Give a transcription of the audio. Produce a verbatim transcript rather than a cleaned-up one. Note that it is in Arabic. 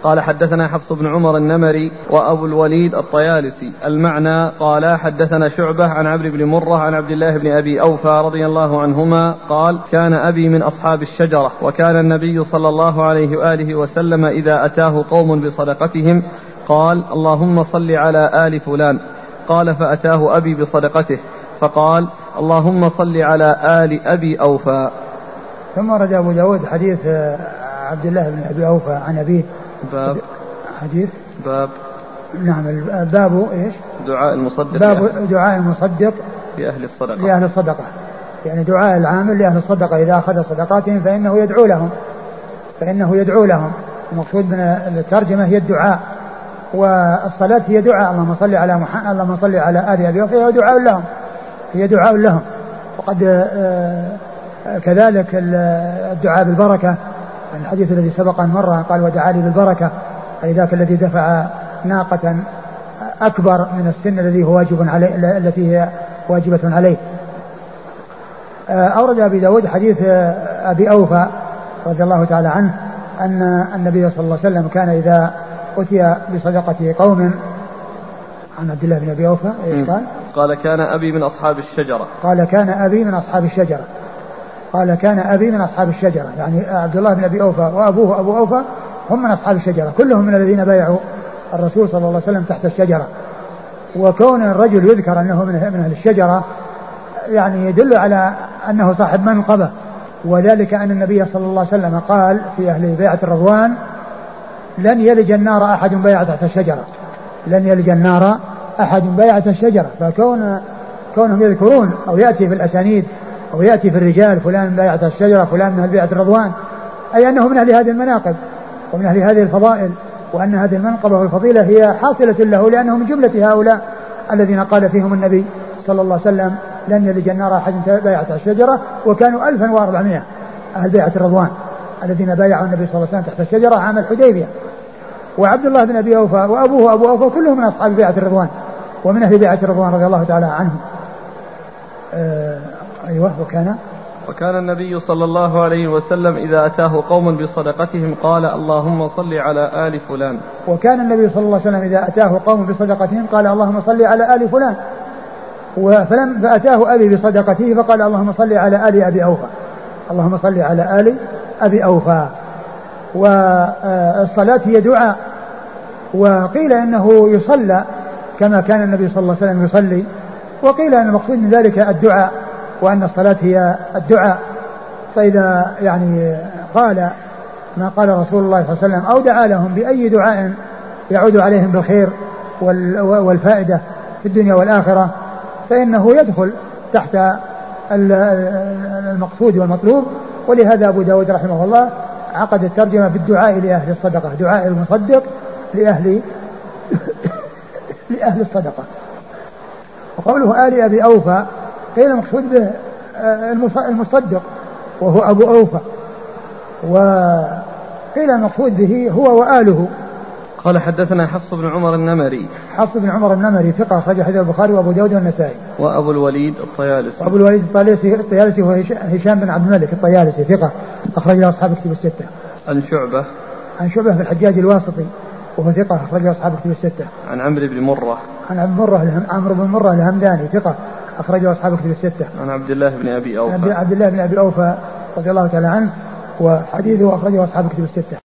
قال حدثنا حفص بن عمر النمري وأبو الوليد الطيالسي. المعنى قال حدثنا شعبة عن عمرو بن مرة عن عبد الله بن أبي أوفى رضي الله عنهما قال كان أبي من أصحاب الشجرة وكان النبي صلى الله عليه وآله وسلم إذا أتاه قوم بصدقتهم قال اللهم صل على آل فلان. قال فأتاه أبي بصدقته فقال اللهم صل على آل أبي أوفى. ثم رد أبو داود حديث عبد الله بن أبي أوفى عن أبيه. باب حديث باب نعم باب إيش دعاء المصدق باب دعاء المصدق لأهل الصدقة لأهل الصدقة يعني دعاء العامل لأهل الصدقة إذا أخذ صدقاتهم فإنه يدعو لهم فإنه يدعو لهم. المقصود من الترجمة هي الدعاء، والصلاة هي دعاء اللهم صل على محمد اللهم صل على آل أبي أوفى هي دعاء لهم هي دعاء لهم. وقد كذلك الدعاء بالبركة الحديث الذي سبق أن مر قال ودعا لي بالبركة أي ذاك الذي دفع ناقة أكبر من السن الذي هو واجب عليه التي هي واجبة عليه. أورد أبي داود حديث أبي أوفى رضي الله تعالى عنه أن النبي صلى الله عليه وسلم كان إذا أتي بصدقة قوم عن عبد الله بن أبي أوفى إيش قال؟ قال كان أبي من أصحاب الشجرة قال كان أبي من أصحاب الشجرة قال كان أبي من أصحاب الشجرة يعني عبد الله بن أبي أوفى وأبوه أبو أوفى هم من أصحاب الشجرة كلهم من الذين بايعوا الرسول صلى الله عليه وسلم تحت الشجرة. وكون الرجل يذكر أنه من أهل الشجرة يعني يدل على أنه صاحب منقبة، وذلك أن النبي صلى الله عليه وسلم قال في أهل بيعة الرضوان لن يلج النار أحد بايع تحت الشجرة لن يلج النار أحد بايع تحت الشجرة. فكون كونهم يذكرون أو يأتي في الأسانيد أو يأتي في الرجال فلان بايع تحت الشجرة فلان من أهل بيعة الرضوان أي أنه من أهل هذه المناقب ومن أهل هذه الفضائل، وأن هذه المنقبة والفضيلة هي حاصلة له لأنه من جملة هؤلاء الذين قال فيهم النبي صلى الله عليه وسلم لن يلج النار أحد بايع تحت الشجرة. وكانوا ألفا وأربعمائة أهل بيعة الرضوان الذين بايعوا النبي صلى الله عليه وسلم تحت الشجرة عام الحديبية. وعبد الله بن أبي أوفى وأبوه أبو أوفى كلهم من أصحاب بيعة الرضوان ومن أهل بيعة الرضوان رضي الله تعالى عنهم. آه أيوة وكان وكان النبي صلى الله عليه وسلم إذا أتاه قوم بصدقتهم قال اللهم صل على آل فلان. وكان النبي صلى الله عليه وسلم إذا أتاه قوم بصدقتهم قال اللهم صل على آل فلان. وفلم فأتاه أبي بصدقته فقال اللهم صل على آل أبي أوفى اللهم صل على آل أبي أوفى. والصلاة هي دعاء، وقيل إنه يصلى كما كان النبي صلى الله عليه وسلم يصلي، وقيل أن المقصود من ذلك الدعاء وأن الصلاة هي الدعاء. فإذا يعني قال ما قال رسول الله صلى الله عليه وسلم أو دعا لهم بأي دعاء يعود عليهم بالخير والفائدة في الدنيا والآخرة فإنه يدخل تحت المقصود والمطلوب. ولهذا أبو داود رحمه الله عقد الترجمة بالدعاء لأهل الصدقة دعاء المصدق لأهل لأهل الصدقة. وقوله آل أبي أوفى قيل المقصود به المصدق وهو أبو أوفى، وقيل المقصود به هو وآله. قال حدثنا حفص بن عمر النمري حفص بن عمر النمري ثقة أخرج حديث البخاري وأبو داود والنسائي. وأبو الوليد الطيالسي وأبو الوليد الطيالسي الطيالسي هو هشام بن عبد الملك الطيالسي ثقة أخرج له أصحاب كتب الستة. عن شعبة عن شعبة في الحجاج الواسطي وهو ثقة أخرج له أصحاب كتب الستة. عن عمرو بن مرة عن عمرو مرة عمرو بن مرة الهمداني ثقة أخرج له أصحاب كتب الستة. عن عبد الله بن أبي أوفى عبد الله بن أبي أوفى رضي الله تعالى عنه وحديثه أخرجه أصحاب كتب الستة.